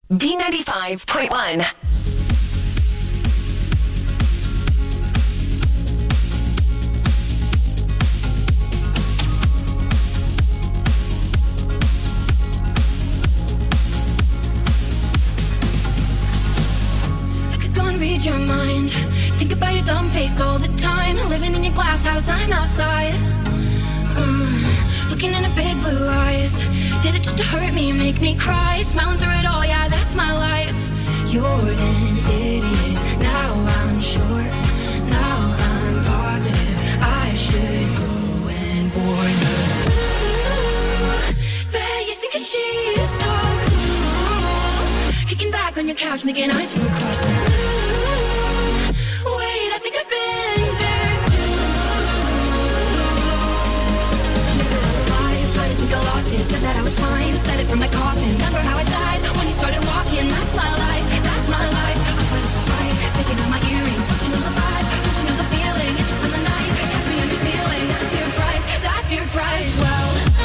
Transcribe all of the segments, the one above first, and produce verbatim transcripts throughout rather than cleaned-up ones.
B ninety-five point one. Read your mind. Think about your dumb face all the time. Living in your glass house, I'm outside. Uh, looking into big blue eyes. Did it just to hurt me, make me cry? Smiling through it all, yeah, that's my life. You're an idiot. Now I'm sure. Now I'm positive. I should go and warn her. Ooh, bet you think that she's so cool. Kicking back on your couch, making eyes from across the room. Wait, I think I've been there too. Life, I think I lost it. Said that I was fine, said it from my coffin. Remember how I died when you started walking? That's my life, that's my life. I put up a fight, taking out my earrings. Don't you know the vibe? Don't you know the feeling? You just spend the night, catch me under ceiling. That's your price, that's your price. Well.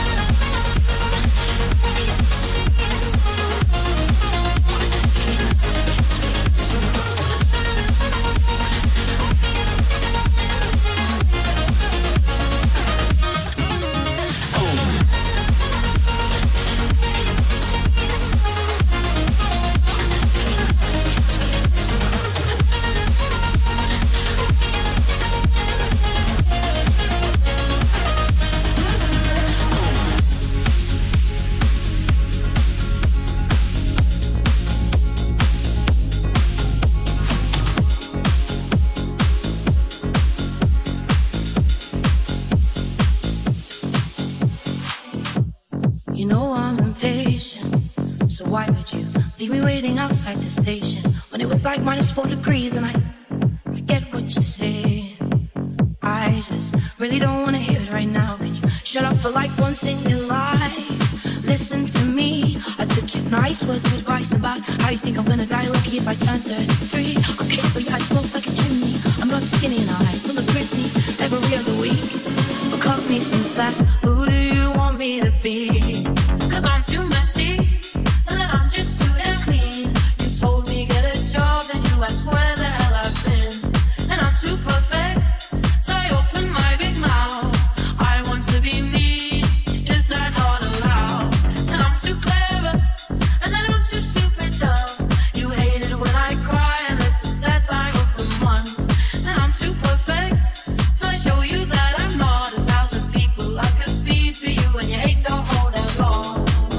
Outside the station when it was like minus four degrees, and I, I get what you're saying. I just really don't want to hear it right now. Can you shut up for like once in your life? Listen to me. I took your nice words of advice about how you think I'm gonna die lucky if I turn thirty-three. Okay, so yeah, I smoke like a chimney. I'm not skinny and I full of Britney every other week. But cut me since that. Who do you want me to be? Cause I'm too messy, and then I'm just too damn clean. Told me get a job, then you ask where the hell I've been. And I'm too perfect, so I open my big mouth. I want to be me, is that not allowed? And I'm too clever, and then I'm too stupid dumb. You hate it when I cry, unless it's that time of the month. And I'm too perfect, so I show you that I'm not a thousand people I could be for you. And you hate the whole damn long.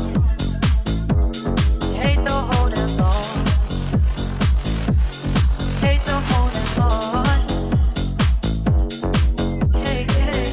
You hate the whole damn long. Hate the whole damn lot. Hey, hey.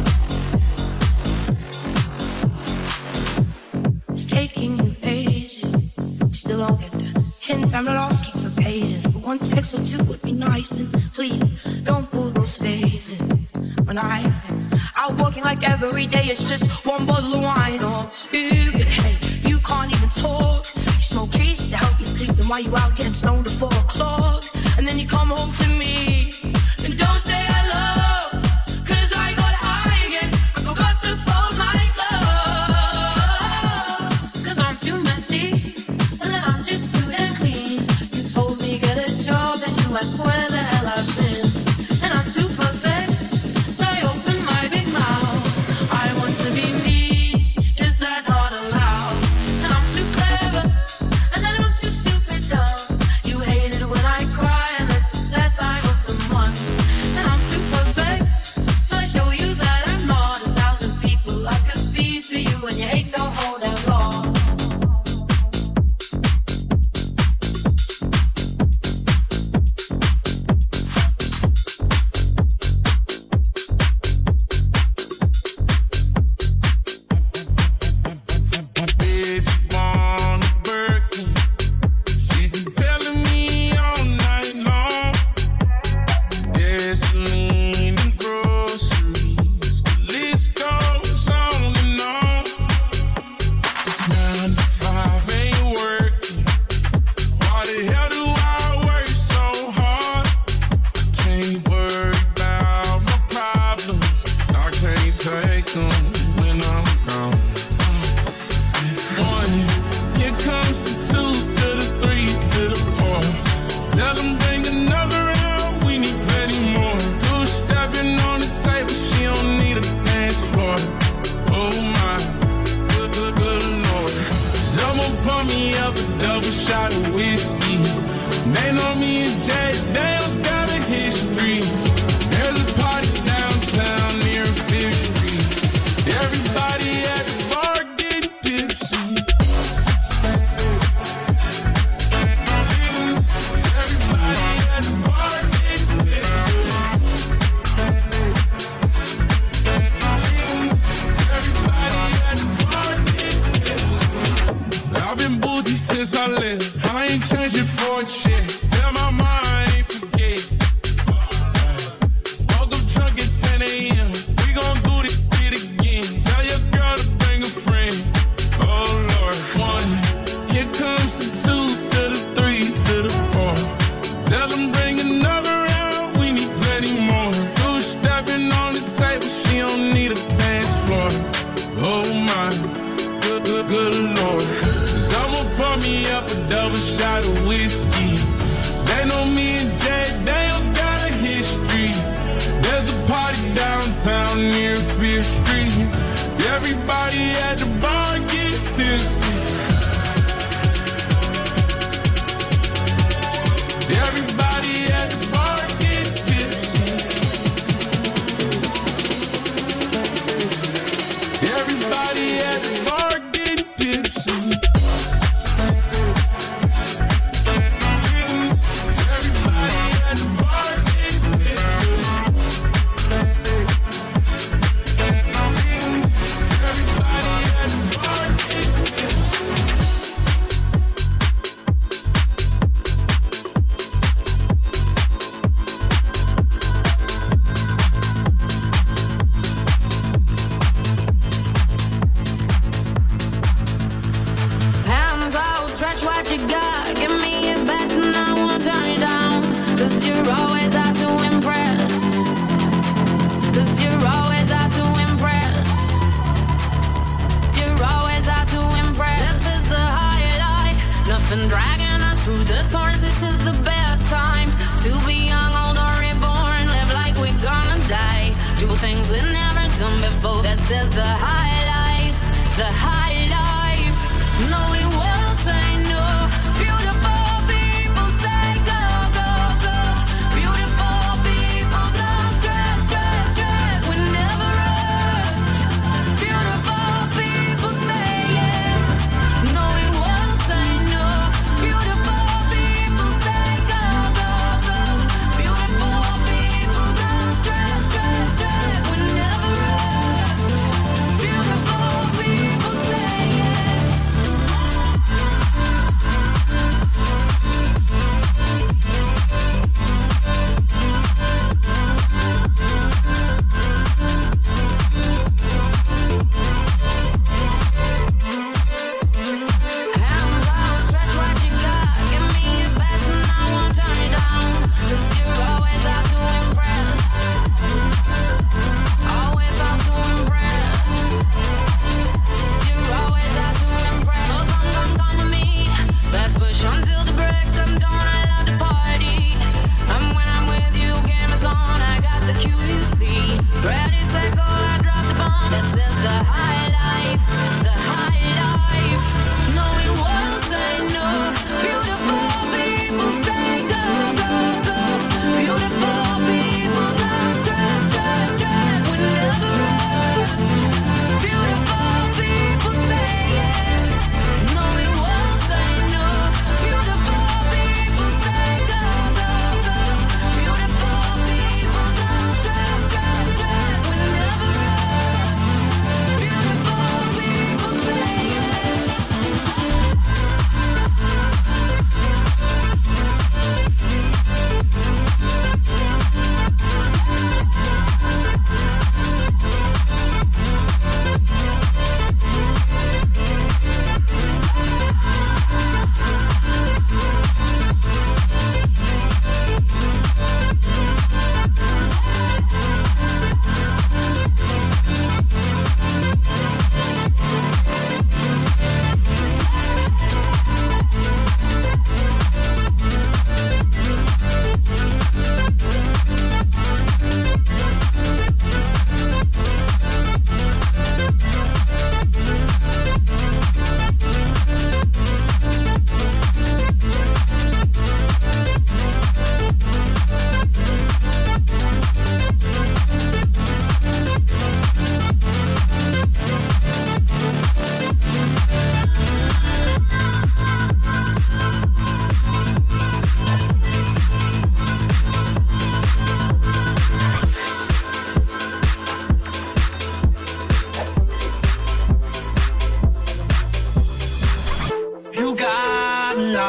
It's taking you ages. We still don't get the hint. I'm not asking for pages, but one text or two would be nice. And please don't pull those faces. When I'm out walking like every day, it's just one bottle of wine or two. But hey, you can't even talk. You smoke trees to help you sleep. Then why you out getting stoned at four o'clock? And then you come home to me and don't say hello, cause I got high again. I forgot to fold my clothes. Cause I'm too messy, and then I'm just too damn clean. You told me get a job, then you ask where the hell I've been. And I'm too perfect, so I open my big mouth. I want to be me, is that not allowed? And I'm too clever, and then I'm too stupid dumb. You hate it when I cry, unless it's that time of the a double shot of whiskey. They know me and Jay Dale's got a history. There's a party downtown near Fifth Street. Everybody at the bar getting tipsy. Everybody at the bar getting tipsy. Everybody at the bar getting tipsy. I've been boozy since I left. I ain't changing for a shit. Tell my mom I ain't forget. Woke up drunk at ten a.m. We gon' do this shit again. Tell your girl to bring a friend. Oh Lord, one. Here comes the two to the three to the four. Tell them bring another round. We need plenty more. Two stepping on the table. She don't need a dance floor. Oh my, good, good, good Lord. Someone pour me up a double shot of whiskey. They know me and Jay Dale's got a history. There's a party downtown near Fifth Street. Everybody at the bar get tipsy. Everybody at the bar get tipsy. Everybody at the bar get tipsy.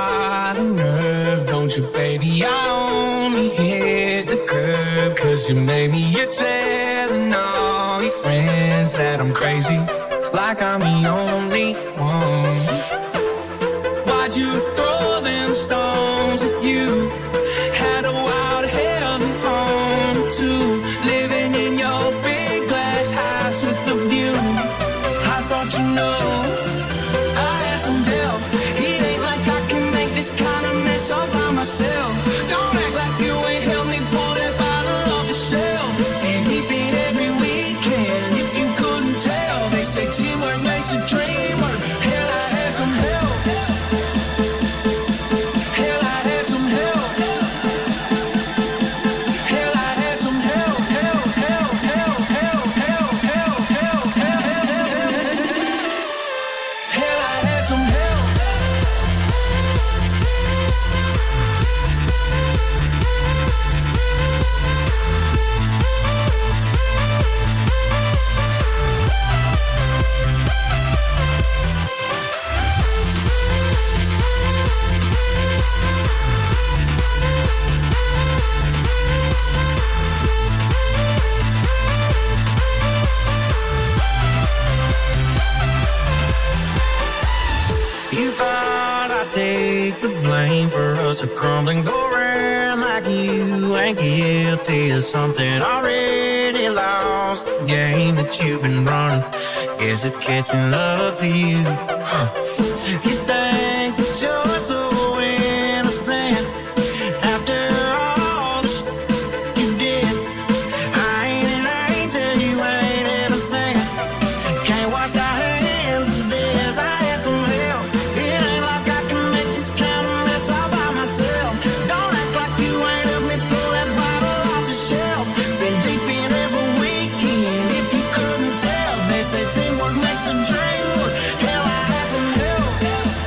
lot of nerve, don't you, baby? I only hit the curb, cause you made me. You're telling all your friends that I'm crazy, like I'm the only one. Why'd you throw them stones if you had a wild hell home too? Living in your big glass house with a view. I thought you know I had some help. It ain't like I can make this kind of mess all by myself. Don't act like you ain't helped me pull that bottle off the shelf. And deep in every weekend, if you couldn't tell, they say teamwork makes a dream work. Hell, I had some help. Hell, I had some help. Hell, I had some help. Help, help, help, help, help, help, help, help, help. Hell, I had some help. You thought I'd take the blame for us a crumbling, go around like you ain't guilty of something already lost. The game that you've been running, guess it's catching up to you. Huh. You think that you're so innocent after all the shit you did. I ain't an angel, you ain't innocent. Can't wash our hands of this. I had some help. It ain't like I can make this kind of mess all by myself. Don't act like you ain't helped me pull that bottle off the shelf. Been deep in every weekend, if you couldn't tell. They say teamwork makes the dream work. Hell, I had some help.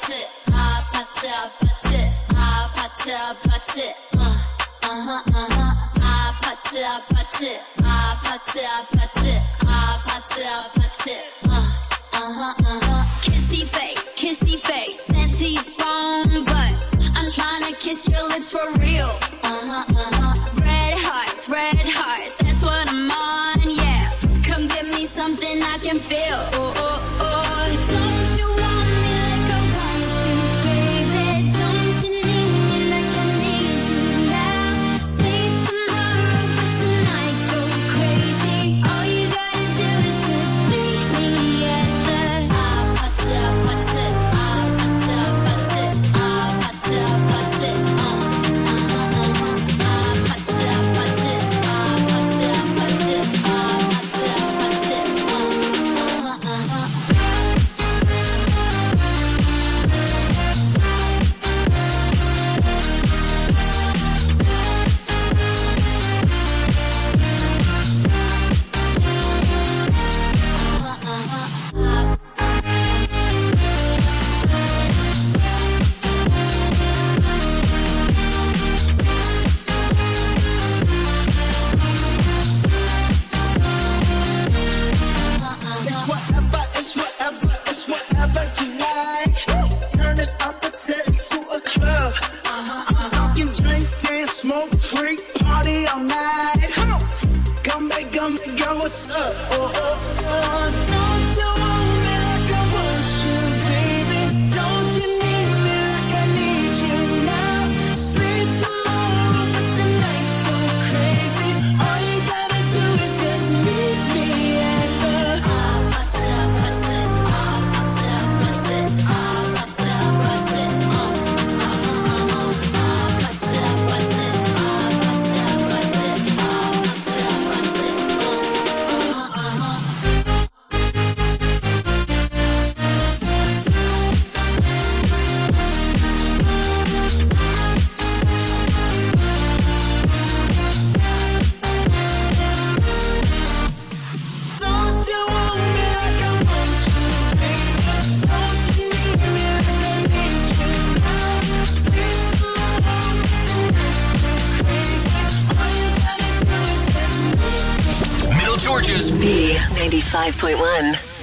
아파트 아파트 아파트 아파트 아파트 어 어허 어허 아파트 아파트 아파트 아파트 아파트 아파트 어 어허 어허 Kissy face kissy face sent to your phone but I'm trying to kiss your lips for real uh-huh uh-huh red hearts red hearts that's what I'm on yeah come give me something I can feel oh oh oh don't you want me like I want you baby don't you need me like I need you now say tomorrow but tonight go crazy all you gotta do is just meet me at the 아파트 아파트 아파트 아파트 아파트 아파트 어 어허 어허 아파트 아파트 아파트 아파트 아파트 아파트 어 어허 어허 It's whatever, it's whatever, it's whatever you like. Turn this appetite into a club. I'm talking drink, dance, smoke, freak, party all night. Come on, come back, come back, girl, what's up? Oh, oh, oh, don't you want me like I want you, baby? Don't you need me like I need you now? Sleep tomorrow, but tonight go crazy. All you gotta do is just meet me at the 아파트 아파트 아파트 아파트 아파트 아파트 어 어허 어허 아파트 아파트 아파트 아파트 아파트 아파트 어 어허 어허 Don't you want me like I want you, baby? Don't you need me like I need you now? Sleep tomorrow, tonight go crazy. All you gotta do is just meet me. Middle Georgia's B ninety-five point one.